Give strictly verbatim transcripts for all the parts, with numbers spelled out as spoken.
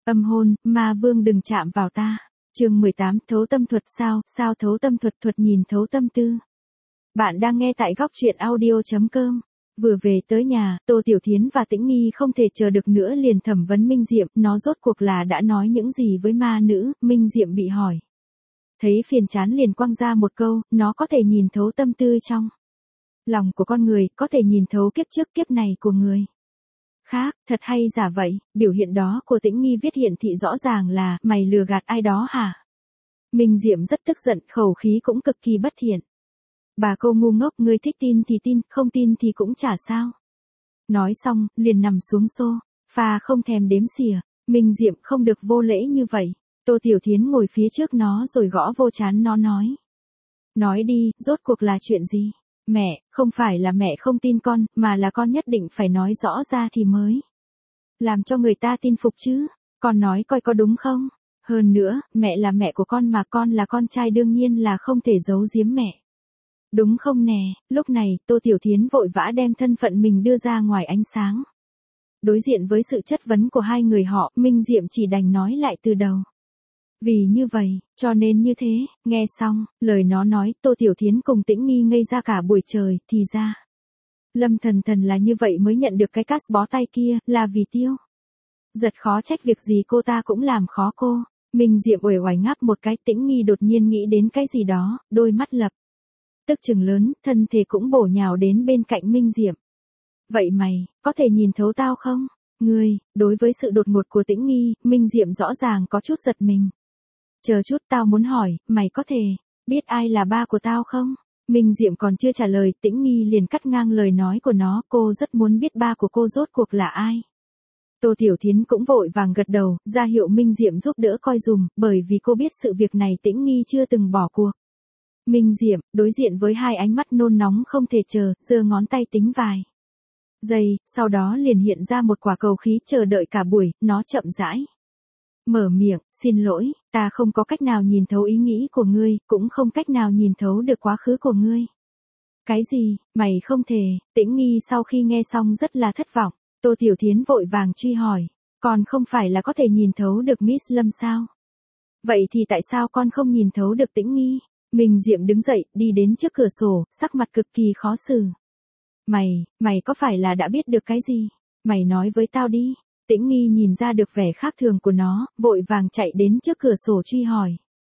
Âm hôn, ma vương đừng chạm vào ta. Chương mười tám, thấu tâm thuật sao, sao thấu tâm thuật, thuật nhìn thấu tâm tư. Bạn đang nghe tại góc truyện audio chấm com. Vừa về tới nhà, Tô Tiểu Thiến và Tĩnh Nghi không thể chờ được nữa liền thẩm vấn Minh Diệm, nó rốt cuộc là đã nói những gì với ma nữ. Minh Diệm bị hỏi. Thấy phiền chán liền quăng ra một câu, nó có thể nhìn thấu tâm tư trong lòng của con người, có thể nhìn thấu kiếp trước kiếp này của người khác, thật hay giả vậy. Biểu hiện đó của Tĩnh Nghi viết hiện thị rõ ràng là, mày lừa gạt ai đó hả? Minh Diệm rất tức giận, khẩu khí cũng cực kỳ bất thiện. Bà cô ngu ngốc, ngươi thích tin thì tin, không tin thì cũng chả sao. Nói xong, liền nằm xuống xô, pha không thèm đếm xỉa. Minh Diệm không được vô lễ như vậy. Tô Tiểu Thiến ngồi phía trước nó rồi gõ vô trán nó nói. Nói đi, rốt cuộc là chuyện gì? Mẹ, không phải là mẹ không tin con, mà là con nhất định phải nói rõ ra thì mới làm cho người ta tin phục chứ. Con nói coi có đúng không? Hơn nữa, mẹ là mẹ của con mà con là con trai đương nhiên là không thể giấu giếm mẹ. Đúng không nè? Lúc này, Tô Tiểu Thiến vội vã đem thân phận mình đưa ra ngoài ánh sáng. Đối diện với sự chất vấn của hai người họ, Minh Diệm chỉ đành nói lại từ đầu. Vì như vậy, cho nên như thế. Nghe xong, lời nó nói, Tô Tiểu Thiến cùng Tĩnh Nghi ngây ra cả buổi trời, thì ra. Lâm Thần Thần là như vậy mới nhận được cái cast bó tay kia, là vì Tiêu Giật khó trách việc gì cô ta cũng làm khó cô. Minh Diệm uể oải ngáp một cái. Tĩnh Nghi đột nhiên nghĩ đến cái gì đó, đôi mắt lập tức trừng lớn, thân thể cũng bổ nhào đến bên cạnh Minh Diệm. Vậy mày, có thể nhìn thấu tao không? Ngươi, đối với sự đột ngột của Tĩnh Nghi, Minh Diệm rõ ràng có chút giật mình. Chờ chút, tao muốn hỏi, mày có thể biết ai là ba của tao không? Minh Diệm còn chưa trả lời, Tĩnh Nghi liền cắt ngang lời nói của nó, cô rất muốn biết ba của cô rốt cuộc là ai. Tô Tiểu Thiến cũng vội vàng gật đầu, ra hiệu Minh Diệm giúp đỡ coi dùm, bởi vì cô biết sự việc này Tĩnh Nghi chưa từng bỏ cuộc. Minh Diệm, đối diện với hai ánh mắt nôn nóng không thể chờ, giơ ngón tay tính vài giây, sau đó liền hiện ra một quả cầu khí chờ đợi cả buổi, nó chậm rãi mở miệng, xin lỗi, ta không có cách nào nhìn thấu ý nghĩ của ngươi, cũng không cách nào nhìn thấu được quá khứ của ngươi. Cái gì, mày không thể? Tĩnh Nghi sau khi nghe xong rất là thất vọng. Tô Tiểu Thiến vội vàng truy hỏi, còn không phải là có thể nhìn thấu được Miss Lâm sao? Vậy thì tại sao con không nhìn thấu được Tĩnh Nghi? Minh Diệm đứng dậy, đi đến trước cửa sổ, sắc mặt cực kỳ khó xử. Mày, mày có phải là đã biết được cái gì? Mày nói với tao đi. Tĩnh Nghi nhìn ra được vẻ khác thường của nó, vội vàng chạy đến trước cửa sổ truy hỏi.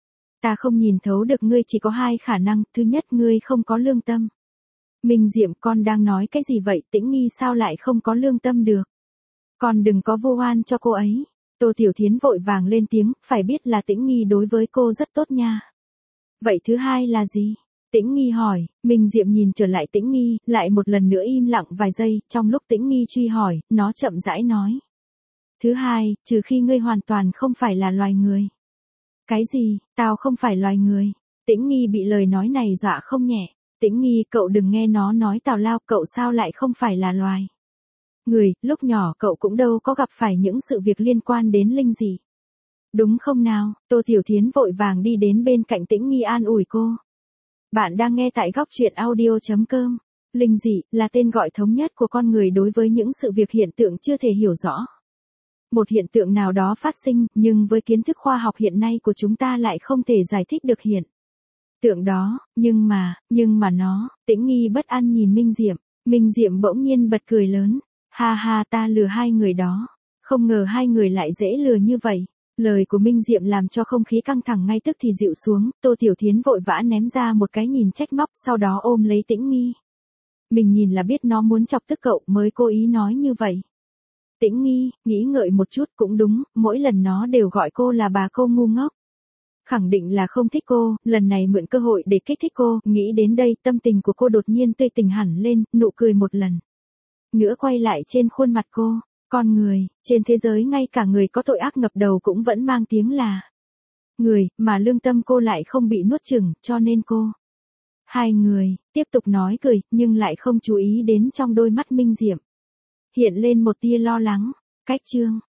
Ta không nhìn thấu được ngươi, chỉ có hai khả năng, thứ nhất ngươi không có lương tâm. Minh Diệm, con đang nói cái gì vậy? Tĩnh Nghi sao lại không có lương tâm được? Con đừng có vu oan cho cô ấy. Tô Tiểu Thiến vội vàng lên tiếng, phải biết là Tĩnh Nghi đối với cô rất tốt nha. Vậy thứ hai là gì? Tĩnh Nghi hỏi. Minh Diệm nhìn trở lại Tĩnh Nghi, lại một lần nữa im lặng vài giây, trong lúc Tĩnh Nghi truy hỏi, nó chậm rãi nói. Thứ hai, trừ khi ngươi hoàn toàn không phải là loài người. Cái gì? Tao không phải loài người. Tĩnh Nghi bị lời nói này dọa không nhẹ. Tĩnh Nghi, cậu đừng nghe nó nói tào lao, cậu sao lại không phải là loài người, lúc nhỏ cậu cũng đâu có gặp phải những sự việc liên quan đến linh dị. Đúng không nào? Tô Tiểu Thiến vội vàng đi đến bên cạnh Tĩnh Nghi an ủi cô. Bạn đang nghe tại góc truyện audio chấm com. Linh dị là tên gọi thống nhất của con người đối với những sự việc hiện tượng chưa thể hiểu rõ. Một hiện tượng nào đó phát sinh, nhưng với kiến thức khoa học hiện nay của chúng ta lại không thể giải thích được hiện tượng đó, nhưng mà, nhưng mà nó. Tĩnh Nghi bất an nhìn Minh Diệm. Minh Diệm bỗng nhiên bật cười lớn. Ha ha, ta lừa hai người đó. Không ngờ hai người lại dễ lừa như vậy. Lời của Minh Diệm làm cho không khí căng thẳng ngay tức thì dịu xuống. Tô Tiểu Thiến vội vã ném ra một cái nhìn trách móc, sau đó ôm lấy Tĩnh Nghi. Mình nhìn là biết nó muốn chọc tức cậu mới cố ý nói như vậy. Tĩnh Nghi, nghĩ ngợi một chút, cũng đúng, mỗi lần nó đều gọi cô là bà cô ngu ngốc. Khẳng định là không thích cô, lần này mượn cơ hội để kích thích cô, nghĩ đến đây, tâm tình của cô đột nhiên tươi tỉnh hẳn lên, nụ cười một lần nữa quay lại trên khuôn mặt cô. Con người, trên thế giới ngay cả người có tội ác ngập đầu cũng vẫn mang tiếng là người, mà lương tâm cô lại không bị nuốt chửng, cho nên cô. Hai người, tiếp tục nói cười, nhưng lại không chú ý đến trong đôi mắt Minh Diệm hiện lên một tia lo lắng. Cách chương